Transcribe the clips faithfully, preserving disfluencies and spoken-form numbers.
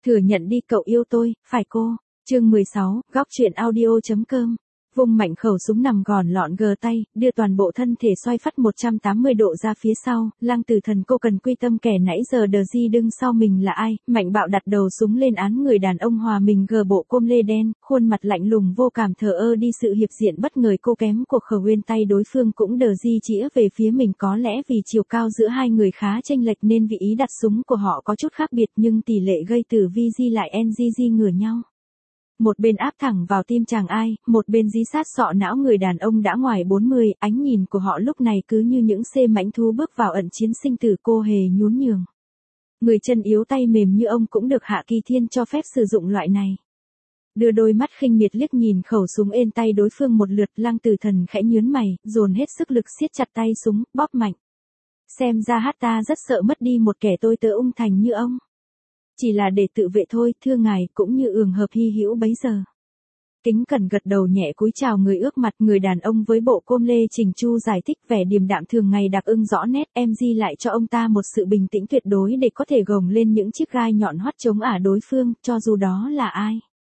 Thừa nhận đi cậu yêu tôi, phải cô. Chương mười sáu, góc truyện audio.com. Vung mạnh khẩu súng nằm gòn lọn gờ tay, đưa toàn bộ thân thể xoay phắt một trăm tám mươi độ ra phía sau, Lăng Tử Thần cô cần quy tâm kẻ nãy giờ đờ di đứng sau mình là ai, mạnh bạo đặt đầu súng lên án người đàn ông hòa mình gờ bộ com lê đen, khuôn mặt lạnh lùng vô cảm thờ ơ đi sự hiệp diện bất ngờ cô kém của Khờ Uyên tay đối phương cũng đờ di chĩa về phía mình có lẽ vì chiều cao giữa hai người khá chênh lệch nên vị ý đặt súng của họ có chút khác biệt nhưng tỷ lệ gây tử vi di lại en gi gi ngửa nhau. Một bên áp thẳng vào tim chàng ai, một bên dí sát sọ não người đàn ông đã ngoài bốn mươi, ánh nhìn của họ lúc này cứ như những xê mãnh thú bước vào ẩn chiến sinh tử cô hề nhún nhường. Người chân yếu tay mềm như ông cũng được Hạ Kỳ Thiên cho phép sử dụng loại này. Đưa đôi mắt khinh miệt liếc nhìn khẩu súng ên tay đối phương một lượt, Lăng Tử Thần khẽ nhướng mày, dồn hết sức lực siết chặt tay súng, bóp mạnh. Xem ra hát ta rất sợ mất đi một kẻ tôi tớ ung thành như ông. Chỉ là để tự vệ thôi, thưa ngài, cũng như ường hợp hy hữu bấy giờ. Kính cẩn gật đầu nhẹ cúi chào người ước mặt, người đàn ông với bộ com lê chỉnh chu giải thích vẻ điềm đạm thường ngày đặc ưng rõ nét, em di lại cho ông ta một sự bình tĩnh tuyệt đối để có thể gồng lên những chiếc gai nhọn hoắt chống ả đối phương, cho dù đó là ai.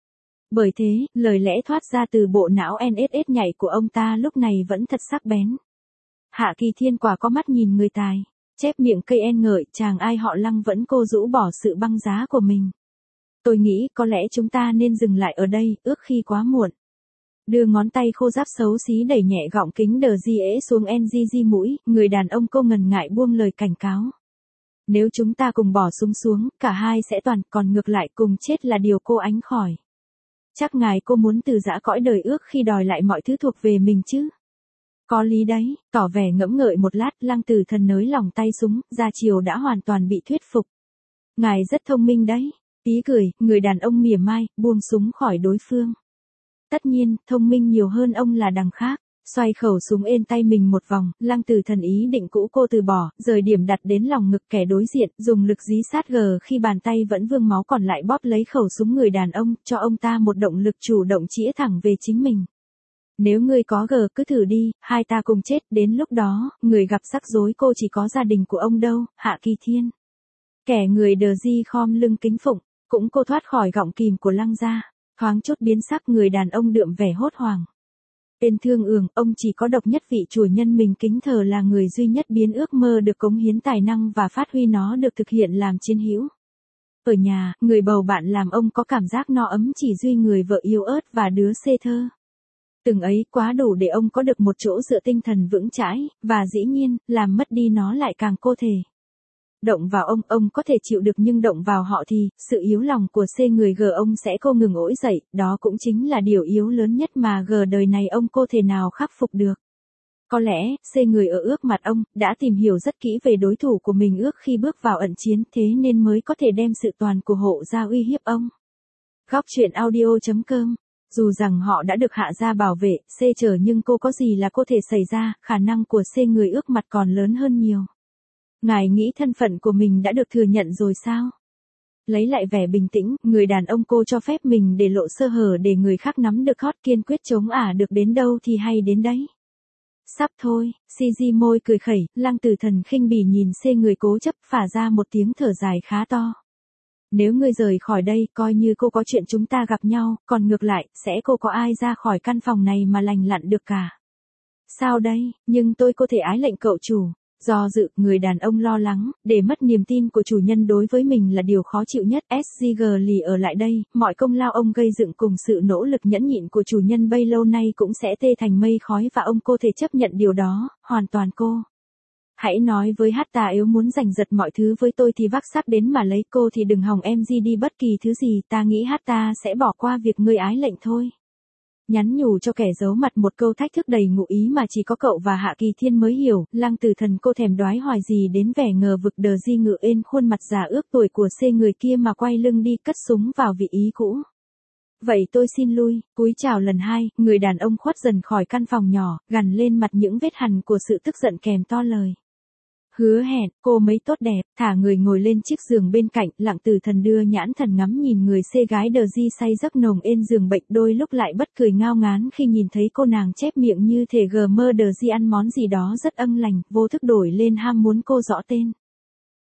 Bởi thế, lời lẽ thoát ra từ bộ não en ét ét nhảy của ông ta lúc này vẫn thật sắc bén. Hạ Kỳ Thiên quả có mắt nhìn người tài. Chép miệng cây en ngợi, chàng ai họ Lăng vẫn cô rũ bỏ sự băng giá của mình. Tôi nghĩ có lẽ chúng ta nên dừng lại ở đây, ước khi quá muộn. Đưa ngón tay khô ráp xấu xí đẩy nhẹ gọng kính đờ di ế xuống en gi gi mũi, người đàn ông cô ngần ngại buông lời cảnh cáo. Nếu chúng ta cùng bỏ súng xuống, cả hai sẽ toàn, còn ngược lại cùng chết là điều cô ánh khỏi. Chắc ngài cô muốn từ giã cõi đời ước khi đòi lại mọi thứ thuộc về mình chứ. Có lý đấy, tỏ vẻ ngẫm ngợi một lát, Lăng Tử Thần nới lỏng tay súng, ra chiều đã hoàn toàn bị thuyết phục. Ngài rất thông minh đấy, tí cười, người đàn ông mỉa mai, buông súng khỏi đối phương. Tất nhiên, thông minh nhiều hơn ông là đằng khác, xoay khẩu súng ên tay mình một vòng, Lăng Tử Thần ý định cũ cô từ bỏ, rời điểm đặt đến lòng ngực kẻ đối diện, dùng lực dí sát gờ khi bàn tay vẫn vương máu còn lại bóp lấy khẩu súng người đàn ông, cho ông ta một động lực chủ động chĩa thẳng về chính mình. Nếu ngươi có gờ cứ thử đi, hai ta cùng chết, đến lúc đó, người gặp rắc rối cô chỉ có gia đình của ông đâu, Hạ Kỳ Thiên. Kẻ người đờ di khom lưng kính phụng, cũng cô thoát khỏi gọng kìm của Lăng gia, thoáng chút biến sắc người đàn ông đượm vẻ hốt hoảng. Tên thương ường, ông chỉ có độc nhất vị chủ nhân mình kính thờ là người duy nhất biến ước mơ được cống hiến tài năng và phát huy nó được thực hiện làm chiến hữu. Ở nhà, người bầu bạn làm ông có cảm giác no ấm chỉ duy người vợ yếu ớt và đứa xê thơ. Từng ấy quá đủ để ông có được một chỗ dựa tinh thần vững chãi, và dĩ nhiên, làm mất đi nó lại càng cô thể. Động vào ông, ông có thể chịu được nhưng động vào họ thì, sự yếu lòng của C người G ông sẽ cô ngừng ỗi dậy, đó cũng chính là điều yếu lớn nhất mà G đời này ông cô thể nào khắc phục được. Có lẽ, C người ở ước mặt ông, đã tìm hiểu rất kỹ về đối thủ của mình ước khi bước vào ẩn chiến thế nên mới có thể đem sự toàn của hộ ra uy hiếp ông. Góc truyện audio.com. Dù rằng họ đã được hạ gia bảo vệ, C chờ nhưng cô có gì là có thể xảy ra, khả năng của C người ước mặt còn lớn hơn nhiều. Ngài nghĩ thân phận của mình đã được thừa nhận rồi sao? Lấy lại vẻ bình tĩnh, người đàn ông cô cho phép mình để lộ sơ hở để người khác nắm được hot kiên quyết chống ả được đến đâu thì hay đến đấy. Sắp thôi, xê giê môi cười khẩy, Lăng Tử Thần khinh bỉ nhìn C người cố chấp phả ra một tiếng thở dài khá to. Nếu ngươi rời khỏi đây, coi như cô có chuyện chúng ta gặp nhau, còn ngược lại, sẽ cô có ai ra khỏi căn phòng này mà lành lặn được cả. Sao đây, nhưng tôi có thể ái lệnh cậu chủ. Do dự, người đàn ông lo lắng, để mất niềm tin của chủ nhân đối với mình là điều khó chịu nhất. ét giê giê lì ở lại đây, mọi công lao ông gây dựng cùng sự nỗ lực nhẫn nhịn của chủ nhân bấy lâu nay cũng sẽ tê thành mây khói và ông cô thể chấp nhận điều đó, hoàn toàn cô. Hãy nói với hát ta nếu muốn giành giật mọi thứ với tôi thì vác sắt đến mà lấy cô thì đừng hòng em di đi bất kỳ thứ gì, ta nghĩ hát ta sẽ bỏ qua việc ngươi ái lệnh thôi. Nhắn nhủ cho kẻ giấu mặt một câu thách thức đầy ngụ ý mà chỉ có cậu và Hạ Kỳ Thiên mới hiểu, Lăng Tử Thần cô thèm đoái hoài gì đến vẻ ngờ vực đờ di ngự ên khuôn mặt già ước tuổi của C người kia mà quay lưng đi cất súng vào vị ý cũ. Vậy tôi xin lui, cúi chào lần hai, người đàn ông khuất dần khỏi căn phòng nhỏ, gằn lên mặt những vết hằn của sự tức giận kèm to lời. Hứa hẹn, cô mấy tốt đẹp, thả người ngồi lên chiếc giường bên cạnh, Lăng Tử Thần đưa nhãn thần ngắm nhìn người xê gái đờ di say giấc nồng ên giường bệnh đôi lúc lại bất cười ngao ngán khi nhìn thấy cô nàng chép miệng như thể gờ mơ đờ di ăn món gì đó rất ân lành, vô thức đổi lên ham muốn cô rõ tên.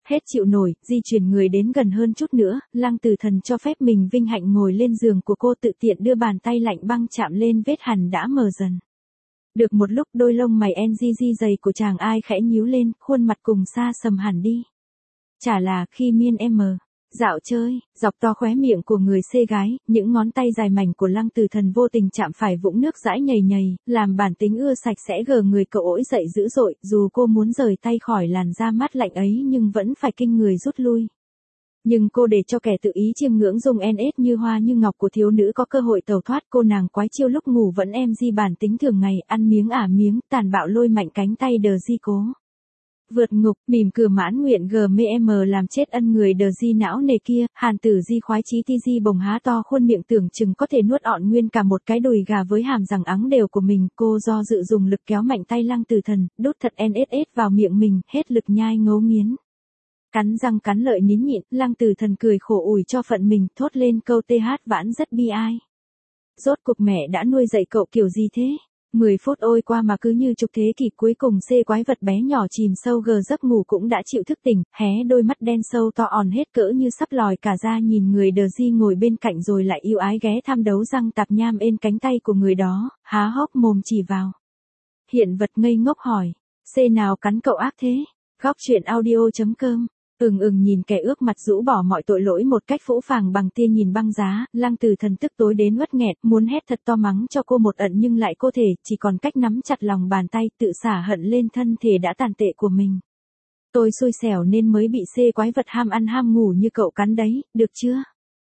Hết chịu nổi, di chuyển người đến gần hơn chút nữa, Lăng Tử Thần cho phép mình vinh hạnh ngồi lên giường của cô, tự tiện đưa bàn tay lạnh băng chạm lên vết hằn đã mờ dần. Được một lúc đôi lông mày en gi gi dày của chàng ai khẽ nhíu lên, khuôn mặt cùng xa sầm hẳn đi. Chả là khi miên em mờ. Dạo chơi, dọc to khóe miệng của người xê gái, những ngón tay dài mảnh của Lăng Tử Thần vô tình chạm phải vũng nước dãi nhầy nhầy, làm bản tính ưa sạch sẽ gờ người cậu ỗi dậy dữ dội, dù cô muốn rời tay khỏi làn da mát lạnh ấy nhưng vẫn phải kinh người rút lui. Nhưng cô để cho kẻ tự ý chiêm ngưỡng dùng en ét như hoa như ngọc của thiếu nữ có cơ hội tẩu thoát, cô nàng quái chiêu lúc ngủ vẫn em di bản tính thường ngày, ăn miếng ả miếng, tàn bạo lôi mạnh cánh tay đờ di cố. Vượt ngục, mỉm cười mãn nguyện gm làm chết ân người đờ di não nề kia, Hàn Tử Di khoái chí ti di bồng há to khuôn miệng tưởng chừng có thể nuốt ọt nguyên cả một cái đùi gà với hàm răng ắng đều của mình, cô do dự dùng lực kéo mạnh tay Lăng Tử Thần, đút thật en ét ét vào miệng mình, hết lực nhai ngấu nghiến. Cắn răng cắn lợi nín nhịn, Lăng Tử Thần cười khổ ủi cho phận mình, thốt lên câu tê hát vãn rất bi ai. Rốt cuộc mẹ đã nuôi dạy cậu kiểu gì thế? mười phút ôi qua mà cứ như chục thế kỷ, cuối cùng xê quái vật bé nhỏ chìm sâu gờ giấc ngủ cũng đã chịu thức tỉnh, hé đôi mắt đen sâu to òn hết cỡ như sắp lòi cả ra nhìn người đờ di ngồi bên cạnh rồi lại yêu ái ghé thăm đấu răng tạp nham ên cánh tay của người đó, há hốc mồm chỉ vào. Hiện vật ngây ngốc hỏi, xê nào cắn cậu ác thế? Góc truyện audio chấm com. Ừng ừng nhìn kẻ ước mặt rũ bỏ mọi tội lỗi một cách phũ phàng bằng tia nhìn băng giá, Lăng Tử Thần tức tối đến uất nghẹt, muốn hét thật to mắng cho cô một ẩn nhưng lại cô thể, chỉ còn cách nắm chặt lòng bàn tay, tự xả hận lên thân thể đã tàn tệ của mình. Tôi xui xẻo nên mới bị xê quái vật ham ăn ham ngủ như cậu cắn đấy, được chưa?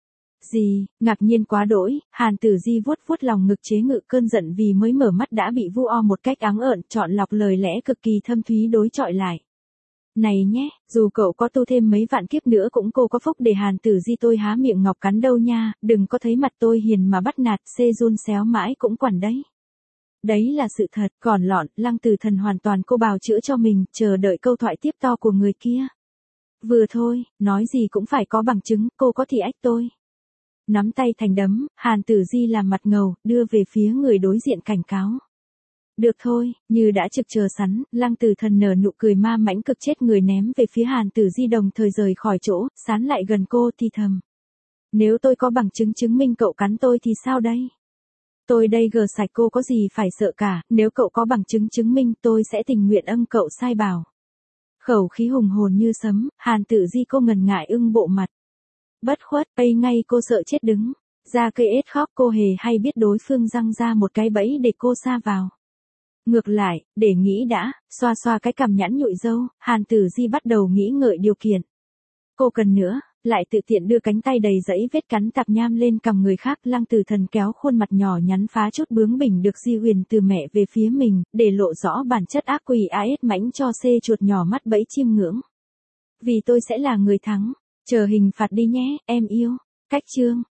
Gì, ngạc nhiên quá đỗi, Hàn Tử Di vuốt vuốt lòng ngực chế ngự cơn giận vì mới mở mắt đã bị vu o một cách áng ợn, chọn lọc lời lẽ cực kỳ thâm thúy đối chọi lại. Này nhé, dù cậu có tu thêm mấy vạn kiếp nữa cũng cô có phúc để Hàn Tử Di tôi há miệng ngọc cắn đâu nha, đừng có thấy mặt tôi hiền mà bắt nạt, xê run xéo mãi cũng quản đấy. Đấy là sự thật, còn lọn, Lăng Tử Thần hoàn toàn cô bào chữa cho mình, chờ đợi câu thoại tiếp to của người kia. Vừa thôi, nói gì cũng phải có bằng chứng, cô có thì ách tôi. Nắm tay thành đấm, Hàn Tử Di làm mặt ngầu, đưa về phía người đối diện cảnh cáo. Được thôi, như đã trực chờ sẵn, Lăng Tử Thần nở nụ cười ma mãnh cực chết người ném về phía Hàn Tử Di đồng thời rời khỏi chỗ, sán lại gần cô thì thầm. Nếu tôi có bằng chứng chứng minh cậu cắn tôi thì sao đây? Tôi đây gờ sạch cô có gì phải sợ cả, nếu cậu có bằng chứng chứng minh tôi sẽ tình nguyện âng cậu sai bảo. Khẩu khí hùng hồn như sấm, Hàn Tử Di cô ngần ngại ưng bộ mặt. Bất khuất, ây ngay cô sợ chết đứng. Ra cây ết khóc cô hề hay biết đối phương răng ra một cái bẫy để cô sa vào. Ngược lại, để nghĩ đã, xoa xoa cái cằm nhẵn nhụi râu, Hàn Tử Di bắt đầu nghĩ ngợi điều kiện. Cô cần nữa, lại tự tiện đưa cánh tay đầy dẫy vết cắn tạp nham lên cằm người khác. Lăng Tử Thần kéo khuôn mặt nhỏ nhắn phá chút bướng bỉnh được di huyền từ mẹ về phía mình, để lộ rõ bản chất ác quỷ a ét mãnh cho xê chuột nhỏ mắt bẫy chiêm ngưỡng. Vì tôi sẽ là người thắng, chờ hình phạt đi nhé, em yêu. Cách chương.